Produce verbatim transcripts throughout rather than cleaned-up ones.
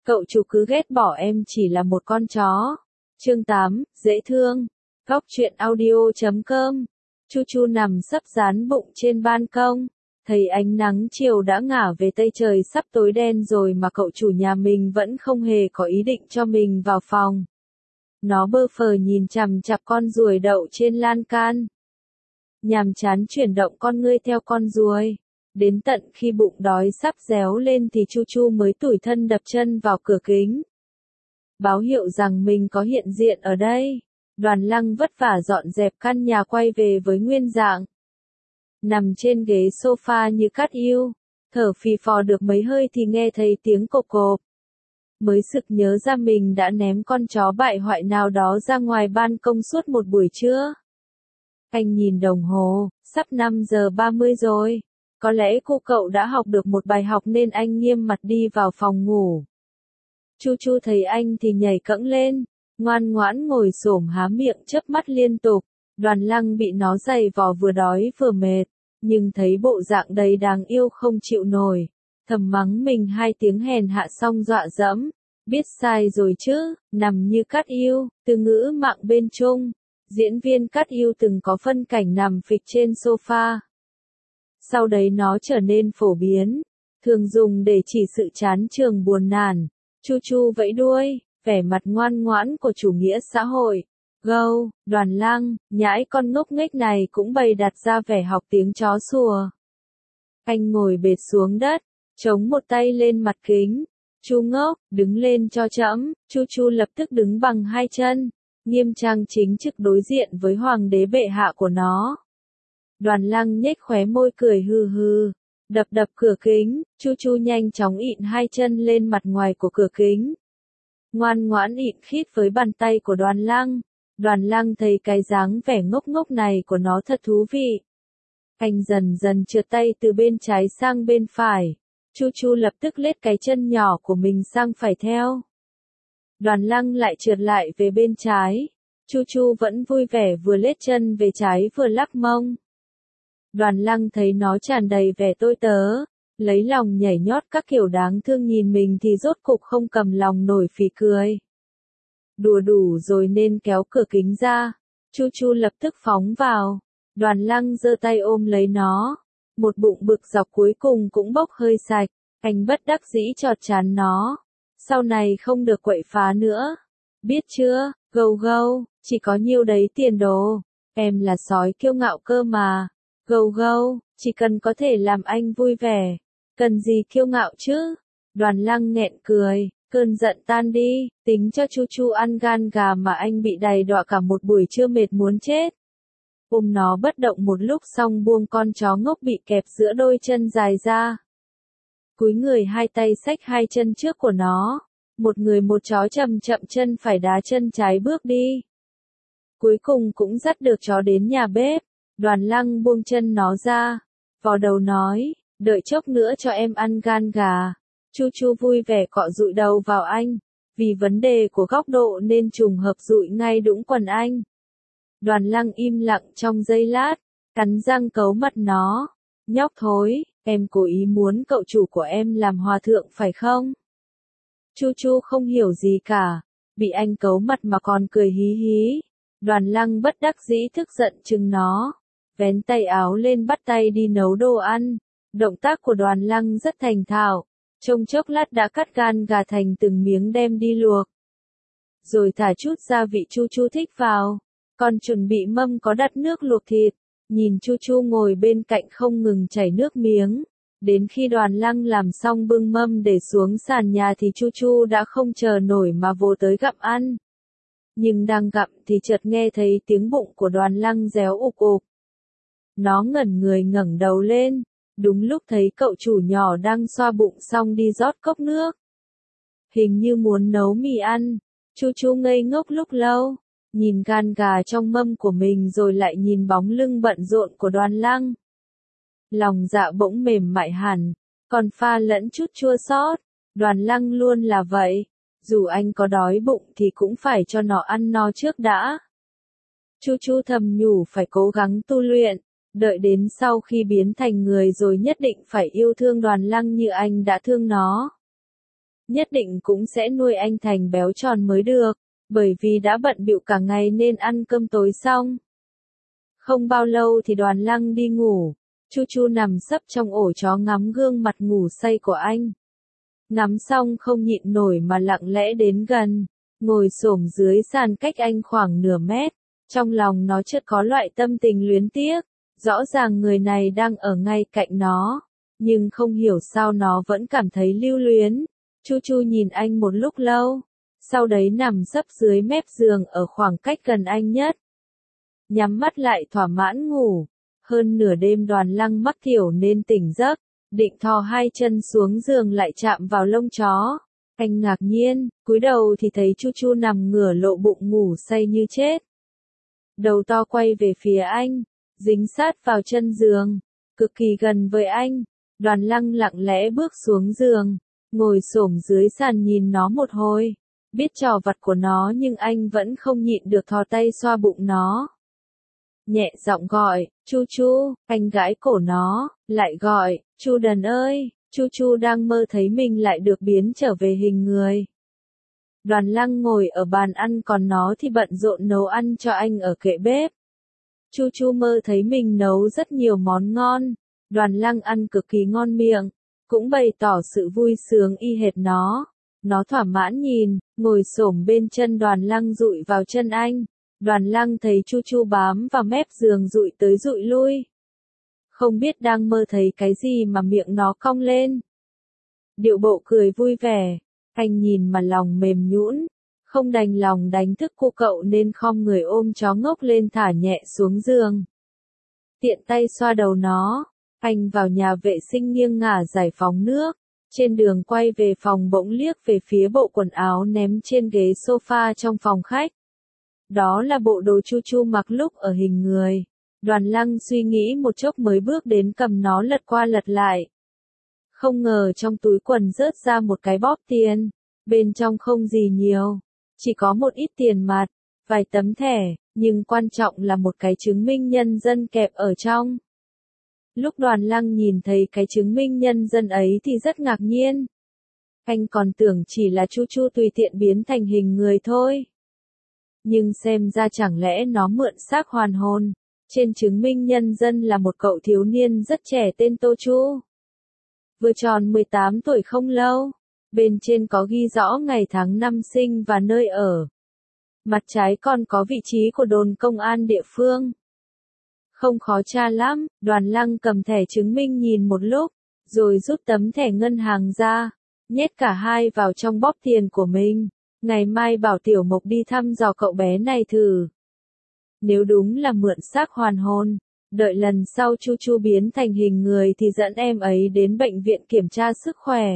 Cậu chủ cứ ghét bỏ em chỉ là một con chó. Chương tám, dễ thương. Góc truyện audio chấm com. Chu Chu nằm sấp dán bụng trên ban công. Thấy ánh nắng chiều đã ngả về tây, trời sắp tối đen rồi mà cậu chủ nhà mình vẫn không hề có ý định cho mình vào phòng. Nó bơ phờ nhìn chằm chằm con ruồi đậu trên lan can. Nhàm chán chuyển động con ngươi theo con ruồi. Đến tận khi bụng đói sắp réo lên thì Chu Chu mới tủi thân đập chân vào cửa kính. Báo hiệu rằng mình có hiện diện ở đây. Đoàn Lăng vất vả dọn dẹp căn nhà quay về với nguyên dạng. Nằm trên ghế sofa như cát yêu, thở phì phò được mấy hơi thì nghe thấy tiếng cộp cộp. Mới sực nhớ ra mình đã ném con chó bại hoại nào đó ra ngoài ban công suốt một buổi trưa. Anh nhìn đồng hồ, sắp năm giờ ba mươi rồi. Có lẽ cô cậu đã học được một bài học nên anh nghiêm mặt đi vào phòng ngủ. Chu Chu thấy anh thì nhảy cẫng lên, ngoan ngoãn ngồi xổm há miệng chớp mắt liên tục. Đoàn Lăng bị nó giày vò vừa đói vừa mệt, nhưng thấy bộ dạng đầy đáng yêu không chịu nổi. Thầm mắng mình hai tiếng hèn hạ xong dọa dẫm. Biết sai rồi chứ, nằm như Cát Yêu, từ ngữ mạng bên Trung. Diễn viên Cát Yêu từng có phân cảnh nằm phịch trên sofa. Sau đấy nó trở nên phổ biến, thường dùng để chỉ sự chán chường buồn nản. Chu Chu vẫy đuôi, vẻ mặt ngoan ngoãn của chủ nghĩa xã hội. Gâu, Đoàn Lăng, nhãi con ngốc nghếch này cũng bày đặt ra vẻ học tiếng chó sủa. Anh ngồi bệt xuống đất, chống một tay lên mặt kính. Chu ngốc, đứng lên cho trẫm. Chu Chu lập tức đứng bằng hai chân, nghiêm trang chính trực đối diện với hoàng đế bệ hạ của nó. Đoàn Lăng nhếch khóe môi cười hừ hừ, đập đập cửa kính. Chu Chu nhanh chóng ịn hai chân lên mặt ngoài của cửa kính. Ngoan ngoãn ịn khít với bàn tay của Đoàn Lăng. Đoàn Lăng thấy cái dáng vẻ ngốc ngốc này của nó thật thú vị. Anh dần dần trượt tay từ bên trái sang bên phải. Chu Chu lập tức lết cái chân nhỏ của mình sang phải theo. Đoàn Lăng lại trượt lại về bên trái. Chu Chu vẫn vui vẻ vừa lết chân về trái vừa lắc mông. Đoàn Lăng thấy nó tràn đầy vẻ tôi tớ, lấy lòng nhảy nhót các kiểu đáng thương nhìn mình thì rốt cục không cầm lòng nổi phì cười. Đùa đủ rồi nên kéo cửa kính ra. Chu Chu lập tức phóng vào. Đoàn Lăng giơ tay ôm lấy nó. Một bụng bực dọc cuối cùng cũng bốc hơi sạch. Anh bất đắc dĩ chọt chán nó. Sau này không được quậy phá nữa. Biết chưa, gâu gâu, chỉ có nhiêu đấy tiền đồ. Em là sói kiêu ngạo cơ mà. Gâu gâu, chỉ cần có thể làm anh vui vẻ. Cần gì kiêu ngạo chứ? Đoàn Lăng nghẹn cười, cơn giận tan đi, tính cho Chu Chu ăn gan gà mà anh bị đầy đọa cả một buổi trưa mệt muốn chết. Ôm nó bất động một lúc xong buông con chó ngốc bị kẹp giữa đôi chân dài ra. Cúi người hai tay xách hai chân trước của nó. Một người một chó chậm chậm chân phải đá chân trái bước đi. Cuối cùng cũng dắt được chó đến nhà bếp. Đoàn Lăng buông chân nó ra. Vò đầu nói, đợi chốc nữa cho em ăn gan gà. Chu Chu vui vẻ cọ dụi đầu vào anh. Vì vấn đề của góc độ nên trùng hợp dụi ngay đũng quần anh. Đoàn Lăng im lặng trong giây lát, cắn răng cấu mặt nó. Nhóc thối, em cố ý muốn cậu chủ của em làm hòa thượng phải không? Chu Chu không hiểu gì cả, bị anh cấu mặt mà còn cười hí hí. Đoàn Lăng bất đắc dĩ tức giận chừng nó, vén tay áo lên bắt tay đi nấu đồ ăn. Động tác của Đoàn Lăng rất thành thạo, trong chốc lát đã cắt gan gà thành từng miếng đem đi luộc. Rồi thả chút gia vị Chu Chu thích vào, còn chuẩn bị mâm có đặt nước luộc thịt. Nhìn Chu Chu ngồi bên cạnh không ngừng chảy nước miếng. Đến khi Đoàn Lăng làm xong bưng mâm để xuống sàn nhà thì Chu Chu đã không chờ nổi mà vồ tới gặm ăn. Nhưng đang gặm thì chợt nghe thấy tiếng bụng của Đoàn Lăng réo ục ục. Nó ngẩn người ngẩng đầu lên, đúng lúc thấy cậu chủ nhỏ đang xoa bụng xong đi rót cốc nước. Hình như muốn nấu mì ăn. Chu Chu ngây ngốc lúc lâu, nhìn gan gà trong mâm của mình rồi lại nhìn bóng lưng bận rộn của Đoàn Lăng. Lòng dạ bỗng mềm mại hẳn, còn pha lẫn chút chua xót. Đoàn Lăng luôn là vậy, dù anh có đói bụng thì cũng phải cho nó ăn no trước đã. Chu Chu thầm nhủ phải cố gắng tu luyện, đợi đến sau khi biến thành người rồi nhất định phải yêu thương Đoàn Lăng như anh đã thương nó. nhất định cũng sẽ nuôi anh thành béo tròn mới được, bởi vì đã bận bịu cả ngày nên ăn cơm tối xong. Không bao lâu thì Đoàn Lăng đi ngủ, Chu Chu nằm sấp trong ổ chó ngắm gương mặt ngủ say của anh. Ngắm xong không nhịn nổi mà lặng lẽ đến gần, ngồi xổm dưới sàn cách anh khoảng nửa mét, trong lòng nó chợt có loại tâm tình luyến tiếc, rõ ràng người này đang ở ngay cạnh nó, nhưng không hiểu sao nó vẫn cảm thấy lưu luyến. Chu Chu nhìn anh một lúc lâu, sau đấy nằm sấp dưới mép giường ở khoảng cách gần anh nhất. Nhắm mắt lại thỏa mãn ngủ, hơn nửa đêm Đoàn Lăng mắc tiểu nên tỉnh giấc, định thò hai chân xuống giường lại chạm vào lông chó. Anh ngạc nhiên, cúi đầu thì thấy Chu Chu nằm ngửa lộ bụng ngủ say như chết. Đầu to quay về phía anh, dính sát vào chân giường, cực kỳ gần với anh. Đoàn Lăng lặng lẽ bước xuống giường, ngồi xổm dưới sàn nhìn nó một hồi, biết trò vặt của nó nhưng anh vẫn không nhịn được thò tay xoa bụng nó. Nhẹ giọng gọi, Chu Chu, anh gãi cổ nó, lại gọi, Chu đần ơi. Chu Chu đang mơ thấy mình lại được biến trở về hình người. Đoàn Lăng ngồi ở bàn ăn còn nó thì bận rộn nấu ăn cho anh ở kệ bếp. Chu Chu mơ thấy mình nấu rất nhiều món ngon, Đoàn Lăng ăn cực kỳ ngon miệng, cũng bày tỏ sự vui sướng y hệt nó. Nó thỏa mãn nhìn, ngồi xổm bên chân Đoàn Lăng dụi vào chân anh. Đoàn Lăng thấy Chu Chu bám vào mép giường dụi tới dụi lui. Không biết đang mơ thấy cái gì mà miệng nó cong lên. Điệu bộ cười vui vẻ, anh nhìn mà lòng mềm nhũn, không đành lòng đánh thức cô cậu nên khom người ôm chó ngốc lên thả nhẹ xuống giường. Tiện tay xoa đầu nó, anh vào nhà vệ sinh nghiêng ngả giải phóng nước, trên đường quay về phòng bỗng liếc về phía bộ quần áo ném trên ghế sofa trong phòng khách. Đó là bộ đồ Chu Chu mặc lúc ở hình người. Đoàn Lăng suy nghĩ một chốc mới bước đến cầm nó lật qua lật lại. Không ngờ trong túi quần rớt ra một cái bóp tiền, bên trong không gì nhiều, chỉ có một ít tiền mặt, vài tấm thẻ, nhưng quan trọng là một cái chứng minh nhân dân kẹp ở trong. Lúc Đoàn Lăng nhìn thấy cái chứng minh nhân dân ấy thì rất ngạc nhiên. Anh còn tưởng chỉ là Chu Chu tùy tiện biến thành hình người thôi. Nhưng xem ra chẳng lẽ nó mượn xác hoàn hồn. Trên chứng minh nhân dân là một cậu thiếu niên rất trẻ tên Tô Chu. Vừa tròn mười tám tuổi không lâu. Bên trên có ghi rõ ngày tháng năm sinh và nơi ở. Mặt trái còn có vị trí của đồn công an địa phương. Không khó tra lắm, Đoàn Lăng cầm thẻ chứng minh nhìn một lúc, rồi rút tấm thẻ ngân hàng ra, nhét cả hai vào trong bóp tiền của mình. Ngày mai bảo Tiểu Mộc đi thăm dò cậu bé này thử. Nếu đúng là mượn xác hoàn hồn, đợi lần sau Chu Chu biến thành hình người thì dẫn em ấy đến bệnh viện kiểm tra sức khỏe.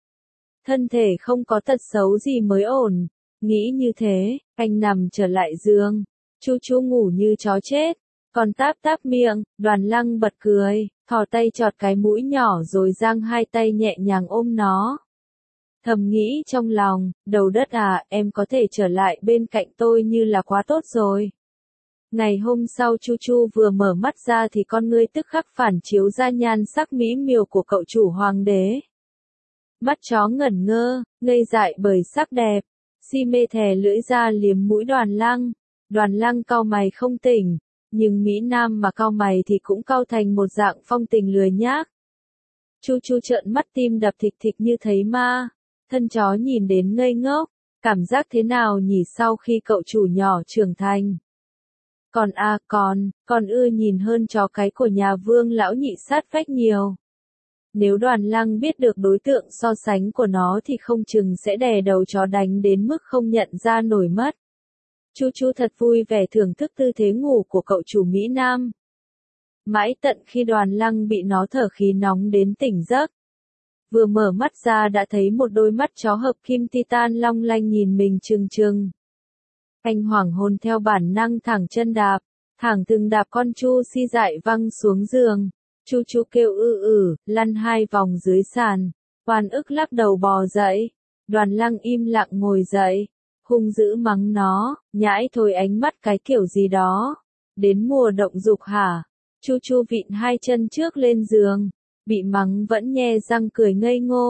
Thân thể không có tật xấu gì mới ổn. Nghĩ như thế, anh nằm trở lại giường. Chu Chu ngủ như chó chết, còn táp táp miệng. Đoàn Lăng bật cười, thò tay chọt cái mũi nhỏ rồi giang hai tay nhẹ nhàng ôm nó. Thầm nghĩ trong lòng, đầu đất à, em có thể trở lại bên cạnh tôi như là quá tốt rồi. Ngày hôm sau Chu Chu vừa mở mắt ra thì con ngươi tức khắc phản chiếu ra nhan sắc mỹ miều của cậu chủ hoàng đế. Mắt chó ngẩn ngơ, ngây dại bởi sắc đẹp, si mê thè lưỡi ra liếm mũi Đoàn Lăng. Đoàn Lăng cau mày không tỉnh, nhưng Mỹ Nam mà cau mày thì cũng cau thành một dạng phong tình lười nhác. Chu Chu trợn mắt tim đập thịch thịch như thấy ma, thân chó nhìn đến ngây ngốc, cảm giác thế nào nhỉ sau khi cậu chủ nhỏ trưởng thành. Còn a à, còn, còn ưa nhìn hơn chó cái của nhà Vương lão nhị sát vách nhiều. Nếu Đoàn Lăng biết được đối tượng so sánh của nó thì không chừng sẽ đè đầu chó đánh đến mức không nhận ra nổi mất. Chu Chu thật vui vẻ thưởng thức tư thế ngủ của cậu chủ Mỹ Nam. Mãi tận khi Đoàn Lăng bị nó thở khí nóng đến tỉnh giấc. Vừa mở mắt ra đã thấy một đôi mắt chó hợp kim titan long lanh nhìn mình trừng trừng. Anh hoảng hồn theo bản năng thẳng chân đạp, thẳng từng đạp con Chu si dại văng xuống giường. Chu Chu kêu ư ử, lăn hai vòng dưới sàn, oan ức lắc đầu bò dậy. Đoàn Lăng im lặng ngồi dậy, hung dữ mắng nó, nhãi thôi ánh mắt cái kiểu gì đó. Đến mùa động dục hả? Chu Chu vịn hai chân trước lên giường, bị mắng vẫn nhe răng cười ngây ngô.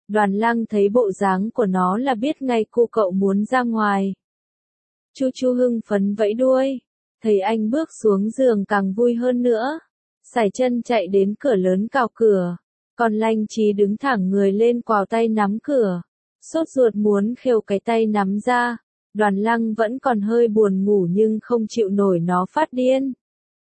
Đoàn Lăng thấy bộ dáng của nó là biết ngay cô cậu muốn ra ngoài. Chu Chu hưng phấn vẫy đuôi, thấy anh bước xuống giường càng vui hơn nữa. Sải chân chạy đến cửa lớn cào cửa, còn Lanh Trí đứng thẳng người lên quào tay nắm cửa. Sốt ruột muốn khều cái tay nắm ra, Đoàn Lăng vẫn còn hơi buồn ngủ nhưng không chịu nổi nó phát điên.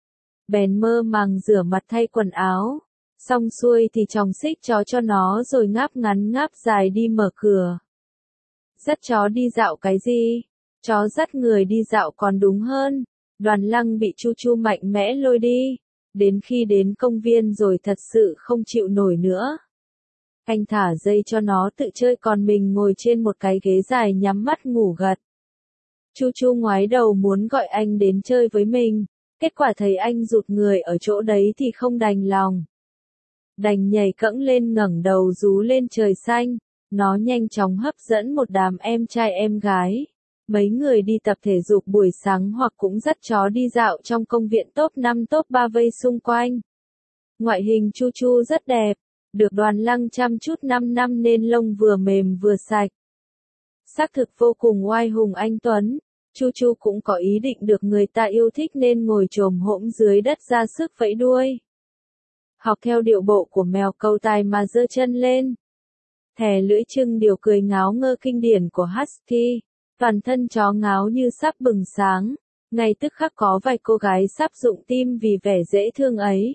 Bèn mơ màng rửa mặt thay quần áo, xong xuôi thì chòng xích chó cho nó rồi ngáp ngắn ngáp dài đi mở cửa. Dắt chó đi dạo cái gì? Chó dắt người đi dạo còn đúng hơn. Đoàn Lăng bị Chu Chu mạnh mẽ lôi đi. Đến khi đến công viên rồi thật sự không chịu nổi nữa. Anh thả dây cho nó tự chơi còn mình ngồi trên một cái ghế dài nhắm mắt ngủ gật. Chu Chu ngoái đầu muốn gọi anh đến chơi với mình, kết quả thấy anh rụt người ở chỗ đấy thì không đành lòng. Đành nhảy cẫng lên ngẩng đầu rú lên trời xanh, nó nhanh chóng hấp dẫn một đám em trai em gái. Mấy người đi tập thể dục buổi sáng hoặc cũng dắt chó đi dạo trong công viện top năm top ba vây xung quanh. Ngoại hình Chu Chu rất đẹp, được Đoàn Lăng chăm chút năm năm nên lông vừa mềm vừa sạch. Xác thực vô cùng oai hùng anh tuấn, Chu Chu cũng có ý định được người ta yêu thích nên ngồi chồm hổm dưới đất ra sức vẫy đuôi. Học theo điệu bộ của mèo câu tài mà giơ chân lên. Thè lưỡi trưng điều cười ngáo ngơ kinh điển của Husky. Toàn thân chó ngáo như sắp bừng sáng, ngay tức khắc có vài cô gái sắp rụng tim vì vẻ dễ thương ấy.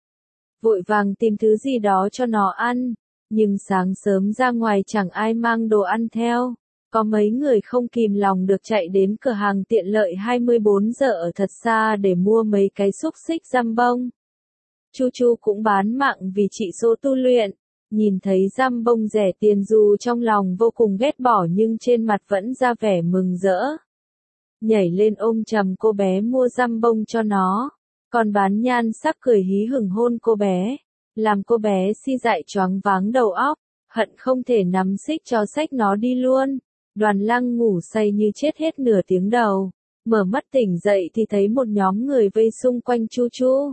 Vội vàng tìm thứ gì đó cho nó ăn, nhưng sáng sớm ra ngoài chẳng ai mang đồ ăn theo. Có mấy người không kìm lòng được chạy đến cửa hàng tiện lợi hai mươi bốn giờ ở thật xa để mua mấy cái xúc xích giam bông. Chu Chu cũng bán mạng vì trị số tu luyện. Nhìn thấy giam bông rẻ tiền dù trong lòng vô cùng ghét bỏ nhưng trên mặt vẫn ra vẻ mừng rỡ. Nhảy lên ôm chầm cô bé mua giam bông cho nó. Còn bán nhan sắc cười hí hửng hôn cô bé. Làm cô bé si dại choáng váng đầu óc. Hận không thể nắm xích cho xách nó đi luôn. Đoàn Lăng ngủ say như chết hết nửa tiếng đầu. Mở mắt tỉnh dậy thì thấy một nhóm người vây xung quanh Chu Chu.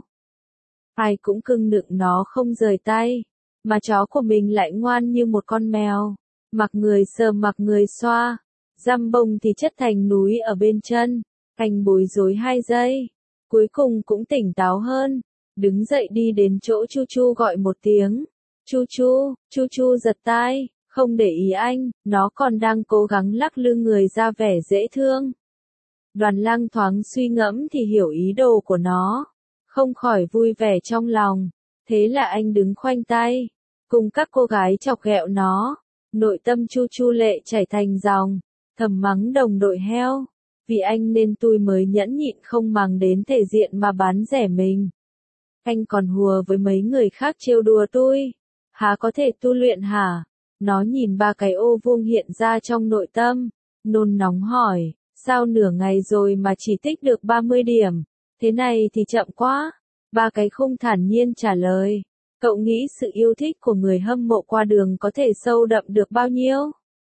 Ai cũng cưng nựng nó không rời tay. Mà chó của mình lại ngoan như một con mèo, mặc người sờ mặc người xoa, giam bông thì chất thành núi ở bên chân, anh bối rối hai giây, cuối cùng cũng tỉnh táo hơn, đứng dậy đi đến chỗ Chu Chu gọi một tiếng, Chu Chu, Chu Chu giật tai, không để ý anh, nó còn đang cố gắng lắc lư người ra vẻ dễ thương. Đoàn Lăng thoáng suy ngẫm thì hiểu ý đồ của nó, không khỏi vui vẻ trong lòng, thế là anh đứng khoanh tay. Cùng các cô gái chọc ghẹo nó, nội tâm Chu Chu lệ chảy thành dòng, thầm mắng đồng đội heo, vì anh nên tôi mới nhẫn nhịn không màng đến thể diện mà bán rẻ mình. Anh còn hùa với mấy người khác trêu đùa tôi, há có thể tu luyện hả? Nó nhìn ba cái ô vuông hiện ra trong nội tâm, nôn nóng hỏi, sao nửa ngày rồi mà chỉ tích được ba mươi điểm, thế này thì chậm quá. Ba cái khung thản nhiên trả lời. Cậu nghĩ sự yêu thích của người hâm mộ qua đường có thể sâu đậm được bao nhiêu?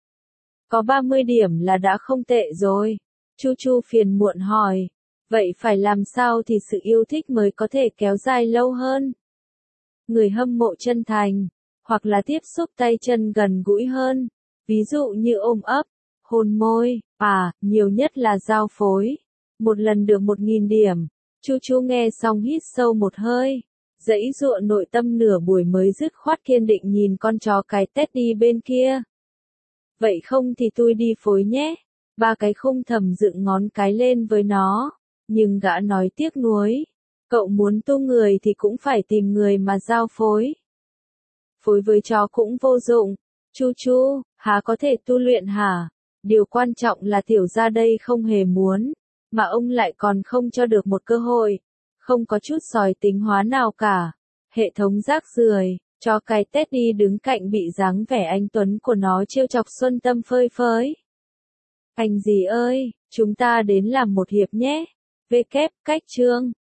Có ba mươi điểm là đã không tệ rồi. Chu Chu phiền muộn hỏi. Vậy phải làm sao thì sự yêu thích mới có thể kéo dài lâu hơn? Người hâm mộ chân thành, hoặc là tiếp xúc tay chân gần gũi hơn. Ví dụ như ôm ấp, hôn môi, à, nhiều nhất là giao phối. Một lần được một nghìn điểm. Chu Chu nghe xong hít sâu một hơi. Dãy dụa nội tâm nửa buổi mới dứt khoát kiên định nhìn con chó cái Teddy bên kia. Vậy không thì tôi đi phối nhé. Ba cái khung thầm dựng ngón cái lên với nó. Nhưng gã nói tiếc nuối. Cậu muốn tu người thì cũng phải tìm người mà giao phối. Phối với chó cũng vô dụng. Chu Chu, há có thể tu luyện hả? Điều quan trọng là tiểu gia đây không hề muốn. Mà ông lại còn không cho được một cơ hội. Không có chút sòi tính hóa nào cả. Hệ thống rác rưởi, cho cái Teddy đứng cạnh bị dáng vẻ anh tuấn của nó trêu chọc xuân tâm phơi phới. Anh gì ơi, chúng ta đến làm một hiệp nhé. Vê kép, cách chương.